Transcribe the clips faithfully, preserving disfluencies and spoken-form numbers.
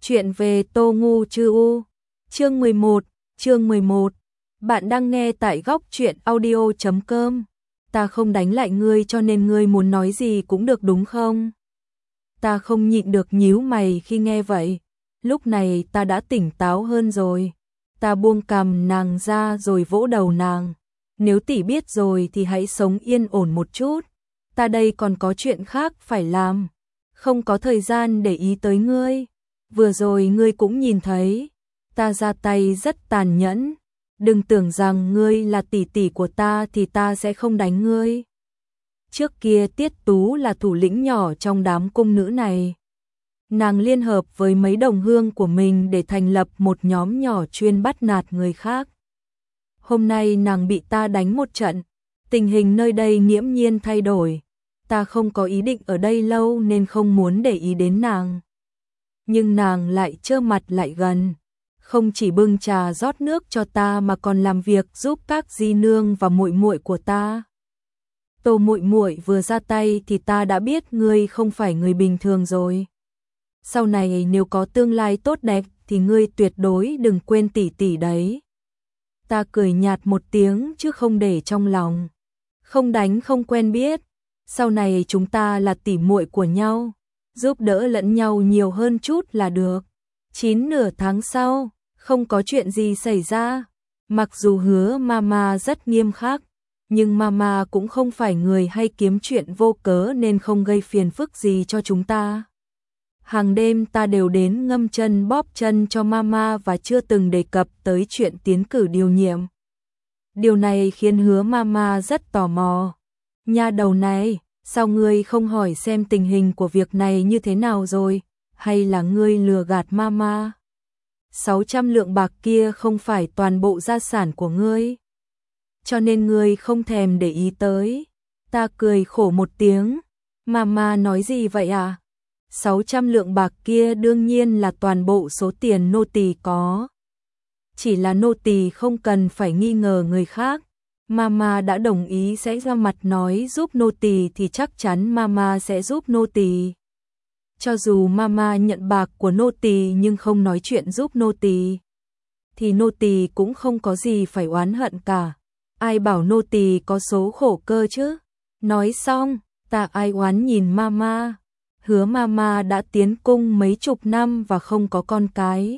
Chuyện về Tô Ngu Chư U. Chương mười một, chương mười một. Bạn đang nghe tại góc truyện audio chấm com. Ta không đánh lại ngươi cho nên ngươi muốn nói gì cũng được đúng không? Ta không nhịn được nhíu mày khi nghe vậy. Lúc này ta đã tỉnh táo hơn rồi. Ta buông cằm nàng ra rồi vỗ đầu nàng. Nếu tỷ biết rồi thì hãy sống yên ổn một chút. Ta đây còn có chuyện khác phải làm. Không có thời gian để ý tới ngươi. Vừa rồi ngươi cũng nhìn thấy. Ta ra tay rất tàn nhẫn. Đừng tưởng rằng ngươi là tỷ tỷ của ta thì ta sẽ không đánh ngươi. Trước kia Tiết Tú là thủ lĩnh nhỏ trong đám cung nữ này. Nàng liên hợp với mấy đồng hương của mình để thành lập một nhóm nhỏ chuyên bắt nạt người khác. Hôm nay nàng bị ta đánh một trận. Tình hình nơi đây nghiễm nhiên thay đổi. Ta không có ý định ở đây lâu nên không muốn để ý đến nàng. Nhưng nàng lại trơ mặt lại gần. Không chỉ bưng trà rót nước cho ta mà còn làm việc giúp các di nương và muội muội của ta. Tô muội muội vừa ra tay thì ta đã biết ngươi không phải người bình thường rồi. Sau này nếu có tương lai tốt đẹp thì ngươi tuyệt đối đừng quên tỷ tỷ đấy. Ta cười nhạt một tiếng chứ không để trong lòng. Không đánh không quen biết. Sau này chúng ta là tỷ muội của nhau, giúp đỡ lẫn nhau nhiều hơn chút là được. Chín nửa tháng sau, không có chuyện gì xảy ra. Mặc dù Hứa Mama rất nghiêm khắc, nhưng Mama cũng không phải người hay kiếm chuyện vô cớ nên không gây phiền phức gì cho chúng ta. Hàng đêm ta đều đến ngâm chân bóp chân cho Mama và chưa từng đề cập tới chuyện tiến cử điều nhiệm. Điều này khiến Hứa Mama rất tò mò. Nha đầu này, sao ngươi không hỏi xem tình hình của việc này như thế nào rồi, hay là ngươi lừa gạt Mama? sáu trăm lượng bạc kia không phải toàn bộ gia sản của ngươi, cho nên ngươi không thèm để ý tới. Ta cười khổ một tiếng. Mama nói gì vậy à? sáu trăm lượng bạc kia đương nhiên là toàn bộ số tiền nô tỳ có. Chỉ là nô tỳ không cần phải nghi ngờ người khác. Mama đã đồng ý sẽ ra mặt nói giúp nô tỳ thì chắc chắn Mama sẽ giúp nô tỳ. Cho dù Mama nhận bạc của nô tỳ nhưng không nói chuyện giúp nô tỳ, thì nô tỳ cũng không có gì phải oán hận cả. Ai bảo nô tỳ có số khổ cơ chứ? Nói xong, ta ai oán nhìn Mama. Hứa Mama đã tiến cung mấy chục năm và không có con cái.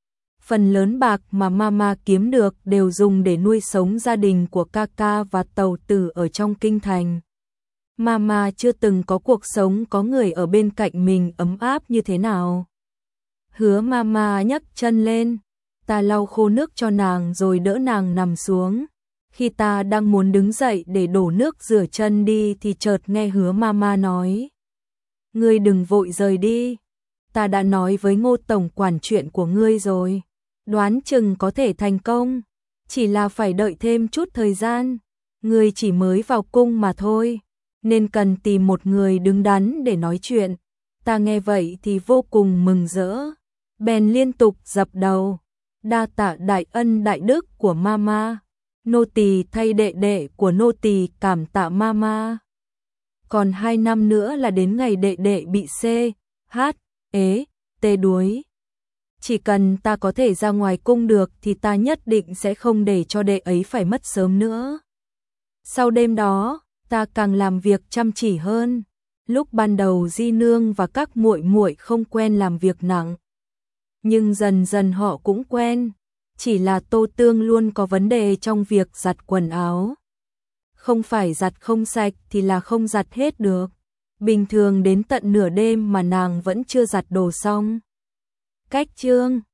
Phần lớn bạc mà Mama kiếm được đều dùng để nuôi sống gia đình của ca ca và tàu tử ở trong kinh thành. Mama chưa từng có cuộc sống có người ở bên cạnh mình ấm áp như thế nào. Hứa Mama nhấc chân lên, ta lau khô nước cho nàng rồi đỡ nàng nằm xuống. Khi ta đang muốn đứng dậy để đổ nước rửa chân đi thì chợt nghe Hứa Mama nói: "Ngươi đừng vội rời đi. Ta đã nói với Ngô tổng quản chuyện của ngươi rồi. Đoán chừng có thể thành công, chỉ là phải đợi thêm chút thời gian. Ngươi chỉ mới vào cung mà thôi, nên cần tìm một người đứng đắn để nói chuyện." Ta nghe vậy thì vô cùng mừng rỡ, bèn liên tục dập đầu. Đa tạ đại ân đại đức của Mama. Nô tỳ thay đệ đệ của nô tỳ cảm tạ Mama. Còn hai năm nữa là đến ngày đệ đệ bị C, H, ế, tê đuối. Chỉ cần ta có thể ra ngoài cung được thì ta nhất định sẽ không để cho đệ ấy phải mất sớm nữa. Sau đêm đó, ta càng làm việc chăm chỉ hơn. Lúc ban đầu di nương và các muội muội không quen làm việc nặng, nhưng dần dần họ cũng quen. Chỉ là Tô Tương luôn có vấn đề trong việc giặt quần áo. Không phải giặt không sạch thì là không giặt hết được. Bình thường đến tận nửa đêm mà nàng vẫn chưa giặt đồ xong. Cách chương